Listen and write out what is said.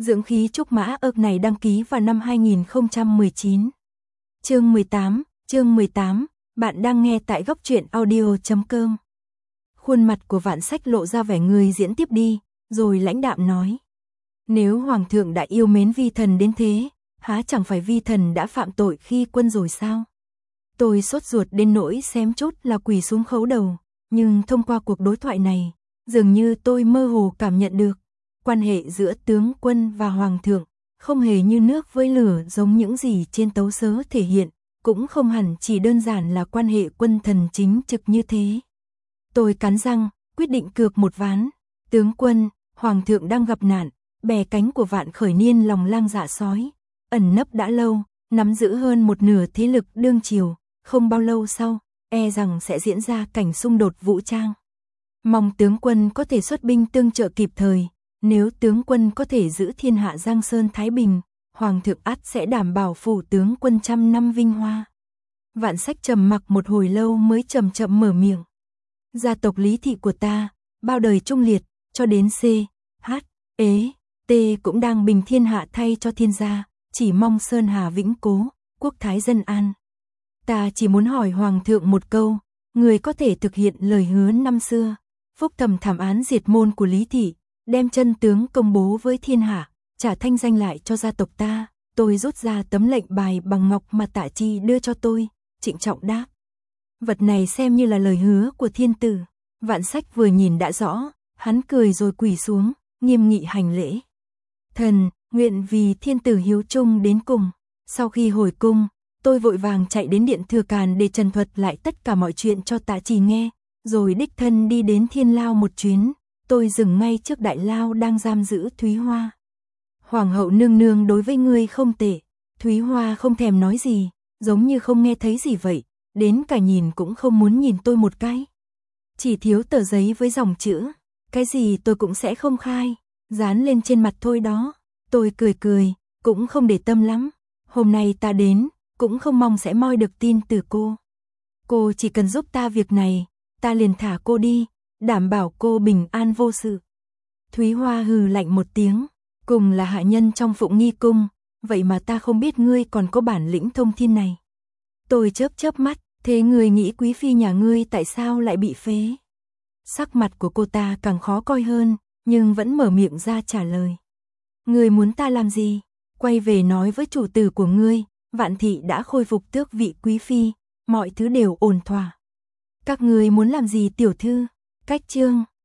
Dưỡng khí trúc mã ức này đăng ký vào năm 2019. Chương 18, bạn đang nghe tại góc truyện audio.com. Khuôn mặt của Vạn Sách lộ ra vẻ người diễn tiếp đi, rồi lãnh đạm nói. Nếu Hoàng thượng đã yêu mến vi thần đến thế, há chẳng phải vi thần đã phạm tội khi quân rồi sao? Tôi sốt ruột đến nỗi xém chút là quỳ xuống khấu đầu, nhưng thông qua cuộc đối thoại này, dường như tôi mơ hồ cảm nhận được, quan hệ giữa tướng quân và Hoàng thượng không hề như nước với lửa giống những gì trên tấu sớ thể hiện, cũng không hẳn chỉ đơn giản là quan hệ quân thần chính trực như thế. Tôi cắn răng, quyết định cược một ván. Tướng quân, Hoàng thượng đang gặp nạn, bè cánh của Vạn Khởi Niên lòng lang dạ sói, ẩn nấp đã lâu, nắm giữ hơn một nửa thế lực đương triều, không bao lâu sau, e rằng sẽ diễn ra cảnh xung đột vũ trang. Mong tướng quân có thể xuất binh tương trợ kịp thời, nếu tướng quân có thể giữ thiên hạ Giang Sơn Thái Bình, Hoàng thượng ắt sẽ đảm bảo phủ tướng quân trăm năm vinh hoa. Vạn Sách trầm mặc một hồi lâu mới chậm chậm mở miệng. Gia tộc Lý thị của ta, bao đời trung liệt, cho đến C, H, Ế, T cũng đang bình thiên hạ thay cho thiên gia, chỉ mong Sơn Hà vĩnh cố, quốc thái dân an. Ta chỉ muốn hỏi Hoàng thượng một câu, người có thể thực hiện lời hứa năm xưa, phúc thẩm thảm án diệt môn của Lý thị, đem chân tướng công bố với thiên hạ, trả thanh danh lại cho gia tộc ta. Tôi rút ra tấm lệnh bài bằng ngọc mà Tạ Chi đưa cho tôi, trịnh trọng đáp. Vật này xem như là lời hứa của thiên tử. Vạn Sách vừa nhìn đã rõ, hắn cười rồi quỳ xuống, nghiêm nghị hành lễ. Thần, nguyện vì thiên tử hiếu trung đến cùng. Sau khi hồi cung, tôi vội vàng chạy đến điện Thừa Càn để trần thuật lại tất cả mọi chuyện cho Tạ Trì nghe, rồi đích thân đi đến Thiên Lao một chuyến. Tôi dừng ngay trước Đại Lao đang giam giữ Thúy Hoa. Hoàng hậu nương nương đối với ngươi không tệ. Thúy Hoa không thèm nói gì, giống như không nghe thấy gì vậy, đến cả nhìn cũng không muốn nhìn tôi một cái. Chỉ thiếu tờ giấy với dòng chữ, cái gì tôi cũng sẽ không khai, dán lên trên mặt thôi đó. Tôi cười cười, cũng không để tâm lắm. Hôm nay ta đến, cũng không mong sẽ moi được tin từ cô. Cô chỉ cần giúp ta việc này, ta liền thả cô đi, đảm bảo cô bình an vô sự. Thúy Hoa hừ lạnh một tiếng, cùng là hạ nhân trong Phụng Nghi cung, vậy mà ta không biết ngươi còn có bản lĩnh thông thiên này. Tôi chớp chớp mắt, thế ngươi nghĩ quý phi nhà ngươi tại sao lại bị phế? Sắc mặt của cô ta càng khó coi hơn, nhưng vẫn mở miệng ra trả lời. Ngươi muốn ta làm gì? Quay về nói với chủ tử của ngươi, Vạn thị đã khôi phục tước vị quý phi, mọi thứ đều ổn thỏa. Các ngươi muốn làm gì tiểu thư? Cách chương